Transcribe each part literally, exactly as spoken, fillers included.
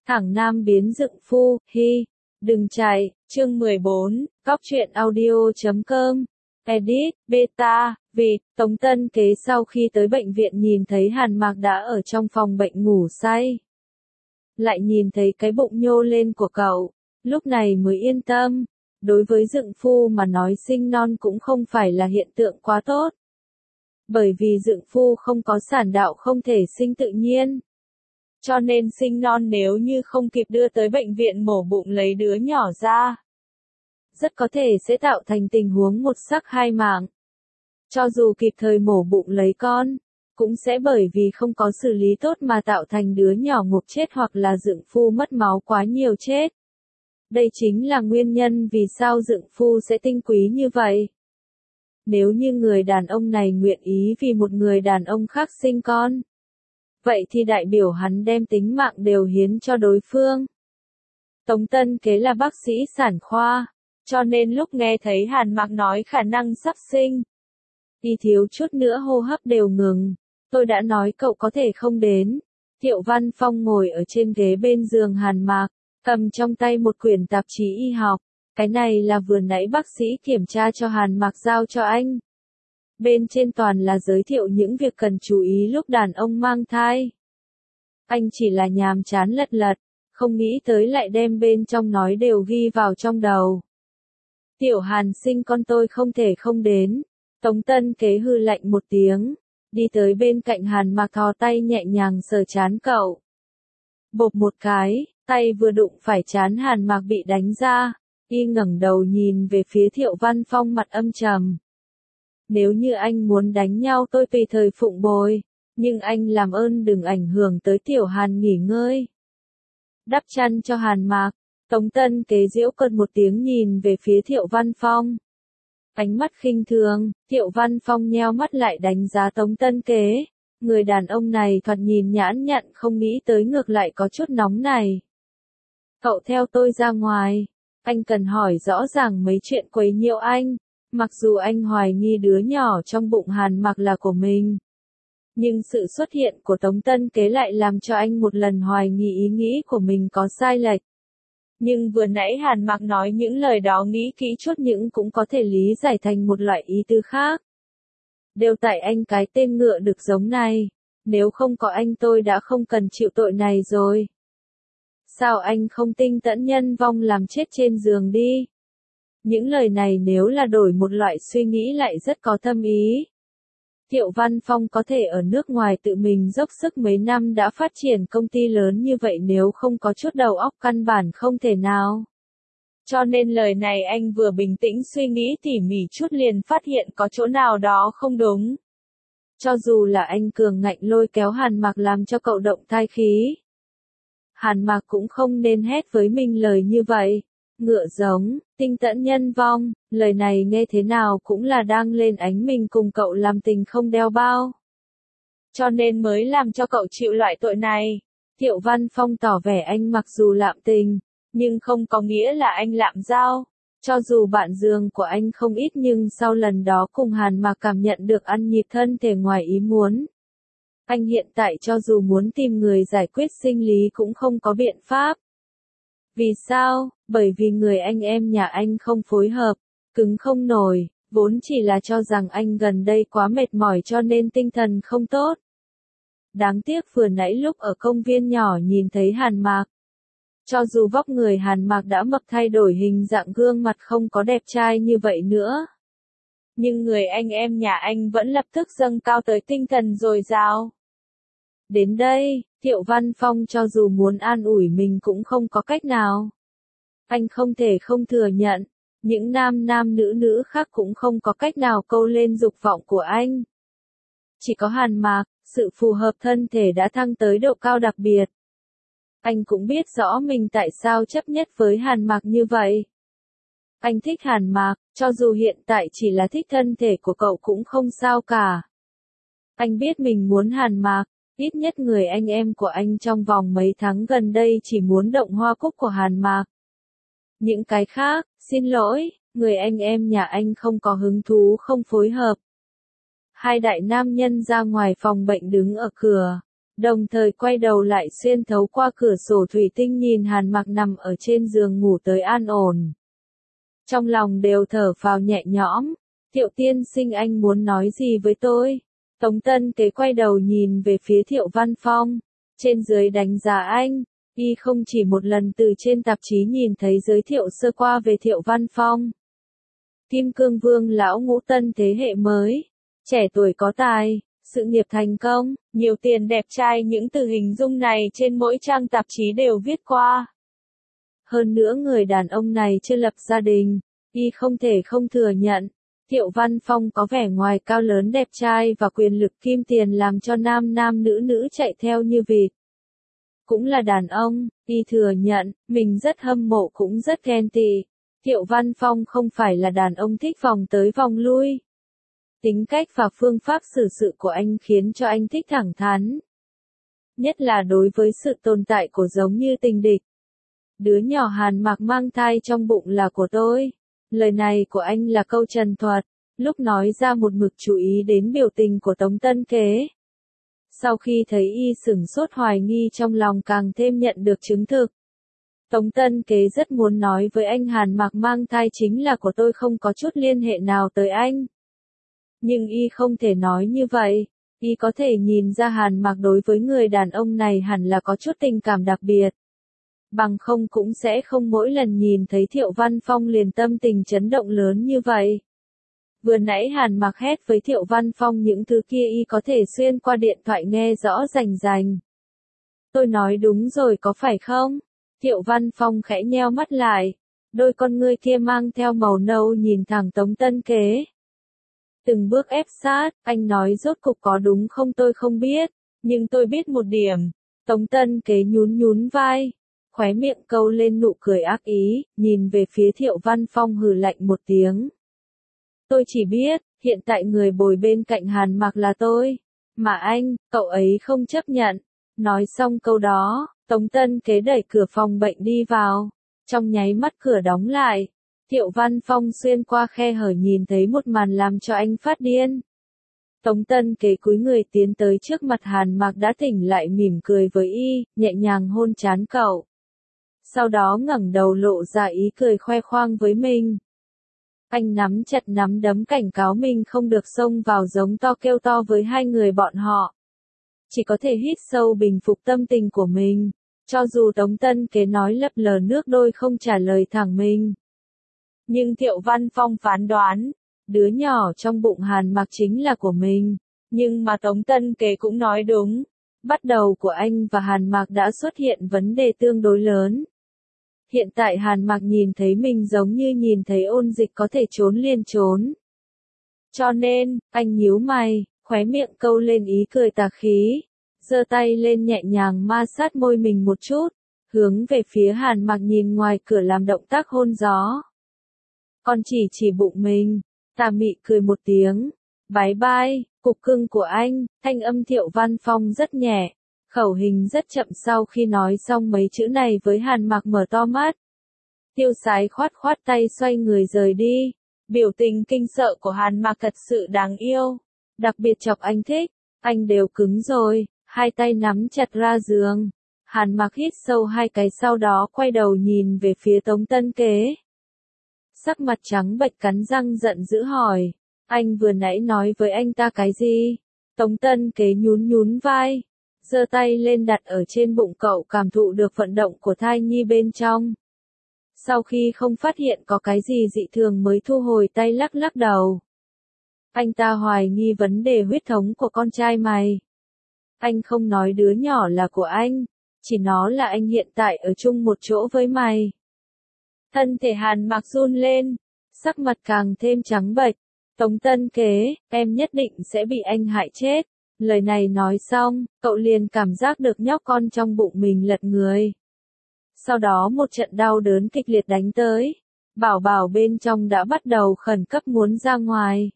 Thẳng Nam biến dựng phu, hi, đừng chạy, chương mười bốn, góc truyện audio chấm com, edit, beta, vì, Tống Tân Kế sau khi tới bệnh viện nhìn thấy Hàn Mạc đã ở trong phòng bệnh ngủ say. Lại nhìn thấy cái bụng nhô lên của cậu, lúc này mới yên tâm. Đối với dựng phu mà nói sinh non cũng không phải là hiện tượng quá tốt. Bởi vì dựng phu không có sản đạo không thể sinh tự nhiên. Cho nên sinh non nếu như không kịp đưa tới bệnh viện mổ bụng lấy đứa nhỏ ra, rất có thể sẽ tạo thành tình huống một sắc hai mạng. Cho dù kịp thời mổ bụng lấy con, cũng sẽ bởi vì không có xử lý tốt mà tạo thành đứa nhỏ ngộp chết hoặc là dựng phu mất máu quá nhiều chết. Đây chính là nguyên nhân vì sao dựng phu sẽ tinh quý như vậy. Nếu như người đàn ông này nguyện ý vì một người đàn ông khác sinh con, vậy thì đại biểu hắn đem tính mạng đều hiến cho đối phương. Tống Tân Kế là bác sĩ sản khoa, cho nên lúc nghe thấy Hàn Mạc nói khả năng sắp sinh, y thiếu chút nữa hô hấp đều ngừng. Tôi đã nói cậu có thể không đến. Thiệu Văn Phong ngồi ở trên ghế bên giường Hàn Mạc, cầm trong tay một quyển tạp chí y học. Cái này là vừa nãy bác sĩ kiểm tra cho Hàn Mạc giao cho anh. Bên trên toàn là giới thiệu những việc cần chú ý lúc đàn ông mang thai. Anh chỉ là nhàm chán lật lật, không nghĩ tới lại đem bên trong nói đều ghi vào trong đầu. Tiểu Hàn sinh con tôi không thể không đến. Tống Tân Kế hư lạnh một tiếng, đi tới bên cạnh Hàn Mạc thò tay nhẹ nhàng sờ trán cậu. Bộp một cái, tay vừa đụng phải trán Hàn Mạc bị đánh ra, y ngẩng đầu nhìn về phía Thiệu Văn Phong mặt âm trầm. Nếu như anh muốn đánh nhau tôi tùy thời phụng bồi, nhưng anh làm ơn đừng ảnh hưởng tới Tiểu Hàn nghỉ ngơi. Đắp chăn cho Hàn Mạc, Tống Tân Kế giễu cợt một tiếng nhìn về phía Thiệu Văn Phong. Ánh mắt khinh thường, Thiệu Văn Phong nheo mắt lại đánh giá Tống Tân Kế. Người đàn ông này thoạt nhìn nhãn nhặn không nghĩ tới ngược lại có chút nóng này. Cậu theo tôi ra ngoài, anh cần hỏi rõ ràng mấy chuyện quấy nhiễu anh. Mặc dù anh hoài nghi đứa nhỏ trong bụng Hàn Mạc là của mình, nhưng sự xuất hiện của Tống Tân Kế lại làm cho anh một lần hoài nghi ý nghĩ của mình có sai lệch. Nhưng vừa nãy Hàn Mạc nói những lời đó nghĩ kỹ chút những cũng có thể lý giải thành một loại ý tứ khác. Đều tại anh cái tên ngựa được giống này, nếu không có anh tôi đã không cần chịu tội này rồi. Sao anh không tinh tẫn nhân vong làm chết trên giường đi? Những lời này nếu là đổi một loại suy nghĩ lại rất có thâm ý. Thiệu Văn Phong có thể ở nước ngoài tự mình dốc sức mấy năm đã phát triển công ty lớn như vậy nếu không có chút đầu óc căn bản không thể nào. Cho nên lời này anh vừa bình tĩnh suy nghĩ tỉ mỉ chút liền phát hiện có chỗ nào đó không đúng. Cho dù là anh cường ngạnh lôi kéo Hàn Mạc làm cho cậu động thai khí, Hàn Mạc cũng không nên hét với mình lời như vậy. Ngựa giống, tinh tẫn nhân vong, lời này nghe thế nào cũng là đang lên ánh mình cùng cậu làm tình không đeo bao. Cho nên mới làm cho cậu chịu loại tội này. Thiệu Văn Phong tỏ vẻ anh mặc dù lạm tình, nhưng không có nghĩa là anh lạm giao. Cho dù bạn giường của anh không ít nhưng sau lần đó cùng Hàn Mạc cảm nhận được ăn nhịp thân thể ngoài ý muốn. Anh hiện tại cho dù muốn tìm người giải quyết sinh lý cũng không có biện pháp. Vì sao? Bởi vì người anh em nhà anh không phối hợp, cứng không nổi, vốn chỉ là cho rằng anh gần đây quá mệt mỏi cho nên tinh thần không tốt. Đáng tiếc vừa nãy lúc ở công viên nhỏ nhìn thấy Hàn Mạc. Cho dù vóc người Hàn Mạc đã mập thay đổi hình dạng gương mặt không có đẹp trai như vậy nữa. Nhưng người anh em nhà anh vẫn lập tức dâng cao tới tinh thần dồi dào. Đến đây, Thiệu Văn Phong cho dù muốn an ủi mình cũng không có cách nào. Anh không thể không thừa nhận, những nam nam nữ nữ khác cũng không có cách nào câu lên dục vọng của anh. Chỉ có Hàn Mạc, sự phù hợp thân thể đã thăng tới độ cao đặc biệt. Anh cũng biết rõ mình tại sao chấp nhất với Hàn Mạc như vậy. Anh thích Hàn Mạc, cho dù hiện tại chỉ là thích thân thể của cậu cũng không sao cả. Anh biết mình muốn Hàn Mạc. Ít nhất người anh em của anh trong vòng mấy tháng gần đây chỉ muốn động hoa cúc của Hàn Mạc. Những cái khác, xin lỗi, người anh em nhà anh không có hứng thú không phối hợp. Hai đại nam nhân ra ngoài phòng bệnh đứng ở cửa, Đồng thời quay đầu lại xuyên thấu qua cửa sổ thủy tinh nhìn Hàn Mặc nằm ở trên giường ngủ tới an ổn. Trong lòng đều thở phào nhẹ nhõm, Thiệu tiên sinh anh muốn nói gì với tôi? Tống Tân Kế quay đầu nhìn về phía Thiệu Văn Phong, trên dưới đánh giá anh, y không chỉ một lần từ trên tạp chí nhìn thấy giới thiệu sơ qua về Thiệu Văn Phong. Kim Cương Vương lão ngũ tân thế hệ mới, trẻ tuổi có tài, sự nghiệp thành công, nhiều tiền đẹp trai, những từ hình dung này trên mỗi trang tạp chí đều viết qua. Hơn nữa người đàn ông này chưa lập gia đình, y không thể không thừa nhận. Thiệu Văn Phong có vẻ ngoài cao lớn đẹp trai và quyền lực kim tiền làm cho nam nam nữ nữ chạy theo như vịt. Cũng là đàn ông, y thừa nhận, mình rất hâm mộ cũng rất ghen tị. Thiệu Văn Phong không phải là đàn ông thích vòng tới vòng lui. Tính cách và phương pháp xử sự của anh khiến cho anh thích thẳng thắn. Nhất là đối với sự tồn tại của giống như tình địch. Đứa nhỏ Hàn Mặc mang thai trong bụng là của tôi. Lời này của anh là câu trần thuật, lúc nói ra một mực chú ý đến biểu tình của Tống Tân Kế. Sau khi thấy y sửng sốt hoài nghi trong lòng càng thêm nhận được chứng thực. Tống Tân Kế rất muốn nói với anh Hàn Mặc mang thai chính là của tôi, không có chút liên hệ nào tới anh. Nhưng y không thể nói như vậy, y có thể nhìn ra Hàn Mặc đối với người đàn ông này hẳn là có chút tình cảm đặc biệt. Bằng không cũng sẽ không mỗi lần nhìn thấy Thiệu Văn Phong liền tâm tình chấn động lớn như vậy. Vừa nãy Hàn Mặc hét với Thiệu Văn Phong những thứ kia y có thể xuyên qua điện thoại nghe rõ rành rành. Tôi nói đúng rồi có phải không? Thiệu Văn Phong khẽ nheo mắt lại, đôi con ngươi kia mang theo màu nâu nhìn thẳng Tống Tân Kế. Từng bước ép sát, anh nói rốt cục có đúng không tôi không biết, nhưng tôi biết một điểm. Tống Tân Kế nhún nhún vai, khóe miệng câu lên nụ cười ác ý, nhìn về phía Thiệu Văn Phong hừ lạnh một tiếng. Tôi chỉ biết, hiện tại người bồi bên cạnh Hàn Mặc là tôi, mà anh, cậu ấy không chấp nhận. Nói xong câu đó, Tống Tân Kế đẩy cửa phòng bệnh đi vào, trong nháy mắt cửa đóng lại. Thiệu Văn Phong xuyên qua khe hở nhìn thấy một màn làm cho anh phát điên. Tống Tân Kế cúi người tiến tới trước mặt Hàn Mặc đã tỉnh lại mỉm cười với y, nhẹ nhàng hôn trán cậu. Sau đó ngẩng đầu lộ ra ý cười khoe khoang với mình. Anh nắm chặt nắm đấm cảnh cáo mình không được xông vào giống to kêu to với hai người bọn họ. Chỉ có thể hít sâu bình phục tâm tình của mình, cho dù Tống Tân Kế nói lấp lờ nước đôi không trả lời thẳng mình. Nhưng Thiệu Văn Phong phán đoán, đứa nhỏ trong bụng Hàn Mặc chính là của mình, nhưng mà Tống Tân Kế cũng nói đúng, bắt đầu của anh và Hàn Mặc đã xuất hiện vấn đề tương đối lớn. Hiện tại Hàn Mặc nhìn thấy mình giống như nhìn thấy ôn dịch có thể trốn liền trốn. Cho nên, anh nhíu mày, khóe miệng câu lên ý cười tà khí, giơ tay lên nhẹ nhàng ma sát môi mình một chút, hướng về phía Hàn Mặc nhìn ngoài cửa làm động tác hôn gió. Còn chỉ chỉ bụng mình, tà mị cười một tiếng, bái bai, cục cưng của anh, thanh âm Thiệu Văn Phong rất nhẹ, khẩu hình rất chậm. Sau khi nói xong mấy chữ này với Hàn Mặc mở to mắt. Tiêu Sái khoát khoát tay xoay người rời đi, biểu tình kinh sợ của Hàn Mặc thật sự đáng yêu, đặc biệt chọc anh thích, anh đều cứng rồi, hai tay nắm chặt ra giường. Hàn Mặc hít sâu hai cái sau đó quay đầu nhìn về phía Tống Tân Kế. Sắc mặt trắng bệch cắn răng giận dữ hỏi, anh vừa nãy nói với anh ta cái gì? Tống Tân Kế nhún nhún vai, giơ tay lên đặt ở trên bụng cậu cảm thụ được vận động của thai nhi bên trong. Sau khi không phát hiện có cái gì dị thường mới thu hồi tay lắc lắc đầu. Anh ta hoài nghi vấn đề huyết thống của con trai mày. Anh không nói đứa nhỏ là của anh, chỉ nó là anh hiện tại ở chung một chỗ với mày. Thân thể Hàn Mặc run lên, sắc mặt càng thêm trắng bệch. Tống Tân Kế, em nhất định sẽ bị anh hại chết. Lời này nói xong, cậu liền cảm giác được nhóc con trong bụng mình lật người. Sau đó một trận đau đớn kịch liệt đánh tới. Bảo bảo bên trong đã bắt đầu khẩn cấp muốn ra ngoài.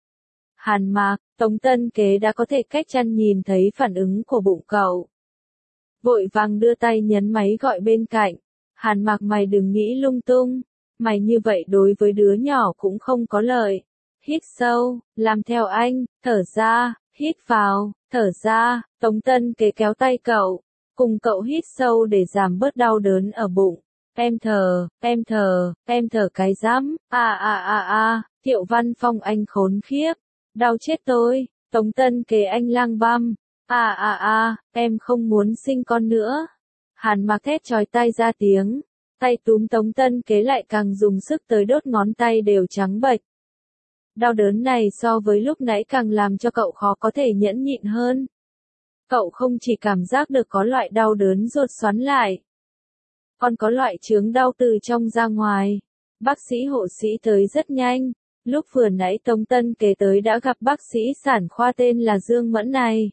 Hàn Mặc, Tống Tân Kế đã có thể cách chăn nhìn thấy phản ứng của bụng cậu. Vội vàng đưa tay nhấn máy gọi bên cạnh. Hàn Mặc, mày đừng nghĩ lung tung, mày như vậy đối với đứa nhỏ cũng không có lợi. Hít sâu, làm theo anh, thở ra, hít Hít vào, thở ra, Tống Tân Kế kéo tay cậu, cùng cậu hít sâu để giảm bớt đau đớn ở bụng. Em thở, em thở, em thở cái rắm, a a a a, Thiệu Văn Phong anh khốn khiếp, đau chết tôi, Tống Tân Kế anh lang băm, a a a, em không muốn sinh con nữa. Hàn Mặc thét chói tai ra tiếng, tay túm Tống Tân Kế lại càng dùng sức tới đốt ngón tay đều trắng bệch. Đau đớn này so với lúc nãy càng làm cho cậu khó có thể nhẫn nhịn hơn. Cậu không chỉ cảm giác được có loại đau đớn ruột xoắn lại, còn có loại chướng đau từ trong ra ngoài. Bác sĩ hộ sĩ tới rất nhanh, lúc vừa nãy Tống Tân Kế tới đã gặp bác sĩ sản khoa tên là Dương Mẫn này.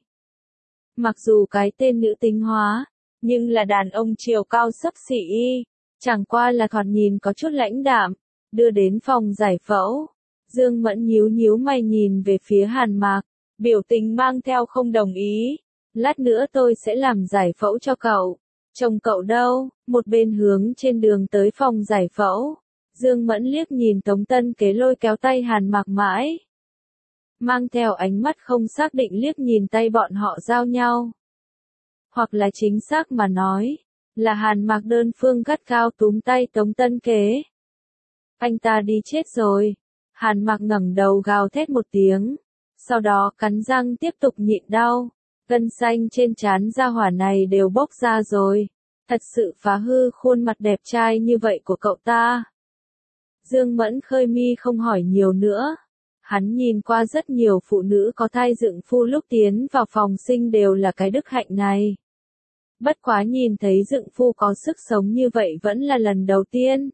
Mặc dù cái tên nữ tính hóa, nhưng là đàn ông chiều cao xấp xỉ y, chẳng qua là thoạt nhìn có chút lãnh đạm, đưa đến phòng giải phẫu. Dương Mẫn nhíu nhíu mày nhìn về phía Hàn Mặc, biểu tình mang theo không đồng ý. Lát nữa tôi sẽ làm giải phẫu cho cậu. Chồng cậu đâu? Một bên hướng trên đường tới phòng giải phẫu. Dương Mẫn liếc nhìn Tống Tân Kế lôi kéo tay Hàn Mặc mãi. Mang theo ánh mắt không xác định liếc nhìn tay bọn họ giao nhau. Hoặc là chính xác mà nói, là Hàn Mặc đơn phương gắt cao túm tay Tống Tân Kế. Anh ta đi chết rồi. Hàn Mặc ngẩng đầu gào thét một tiếng, sau đó cắn răng tiếp tục nhịn đau. Gân xanh trên trán gia hỏa này đều bốc ra rồi, thật sự phá hư khuôn mặt đẹp trai như vậy của cậu ta. Dương Mẫn khơi mi không hỏi nhiều nữa. Hắn nhìn qua rất nhiều phụ nữ có thai dựng phu lúc tiến vào phòng sinh đều là cái đức hạnh này. Bất quá nhìn thấy dựng phu có sức sống như vậy vẫn là lần đầu tiên.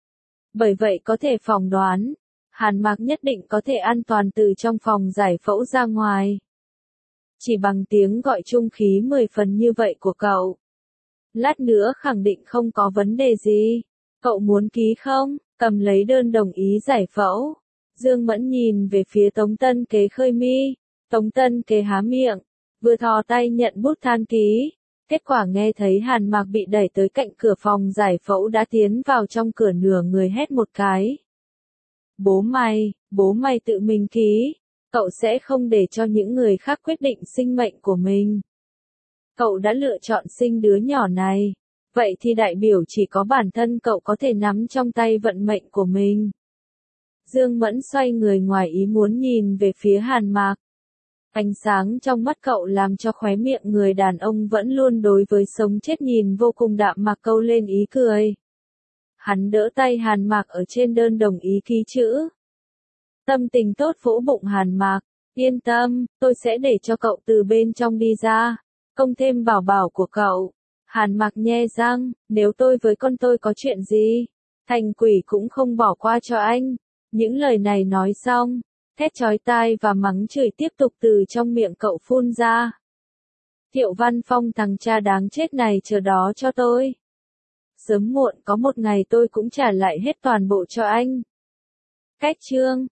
Bởi vậy có thể phỏng đoán, Hàn Mặc nhất định có thể an toàn từ trong phòng giải phẫu ra ngoài. Chỉ bằng tiếng gọi trung khí mười phần như vậy của cậu. Lát nữa khẳng định không có vấn đề gì. Cậu muốn ký không? Cầm lấy đơn đồng ý giải phẫu. Dương Mẫn nhìn về phía Tống Tân Kế khơi mi. Tống Tân Kế há miệng, vừa thò tay nhận bút than ký. Kết quả nghe thấy Hàn Mặc bị đẩy tới cạnh cửa phòng giải phẫu đã tiến vào trong cửa nửa người hét một cái. Bố mày, bố mày tự mình ký. Cậu sẽ không để cho những người khác quyết định sinh mệnh của mình. Cậu đã lựa chọn sinh đứa nhỏ này. Vậy thì đại biểu chỉ có bản thân cậu có thể nắm trong tay vận mệnh của mình. Dương Mẫn xoay người ngoài ý muốn nhìn về phía Hàn Mặc. Ánh sáng trong mắt cậu làm cho khóe miệng người đàn ông vẫn luôn đối với sống chết nhìn vô cùng đạm mạc câu lên ý cười. Hắn đỡ tay Hàn Mặc ở trên đơn đồng ý ký chữ. Tâm tình tốt vỗ bụng Hàn Mặc, yên tâm, tôi sẽ để cho cậu từ bên trong đi ra, công thêm bảo bảo của cậu. Hàn Mặc nhe răng, nếu tôi với con tôi có chuyện gì, thành quỷ cũng không bỏ qua cho anh. Những lời này nói xong, thét chói tai và mắng chửi tiếp tục từ trong miệng cậu phun ra. Thiệu Văn Phong thằng cha đáng chết này chờ đó cho tôi. Sớm muộn có một ngày tôi cũng trả lại hết toàn bộ cho anh. Cách chương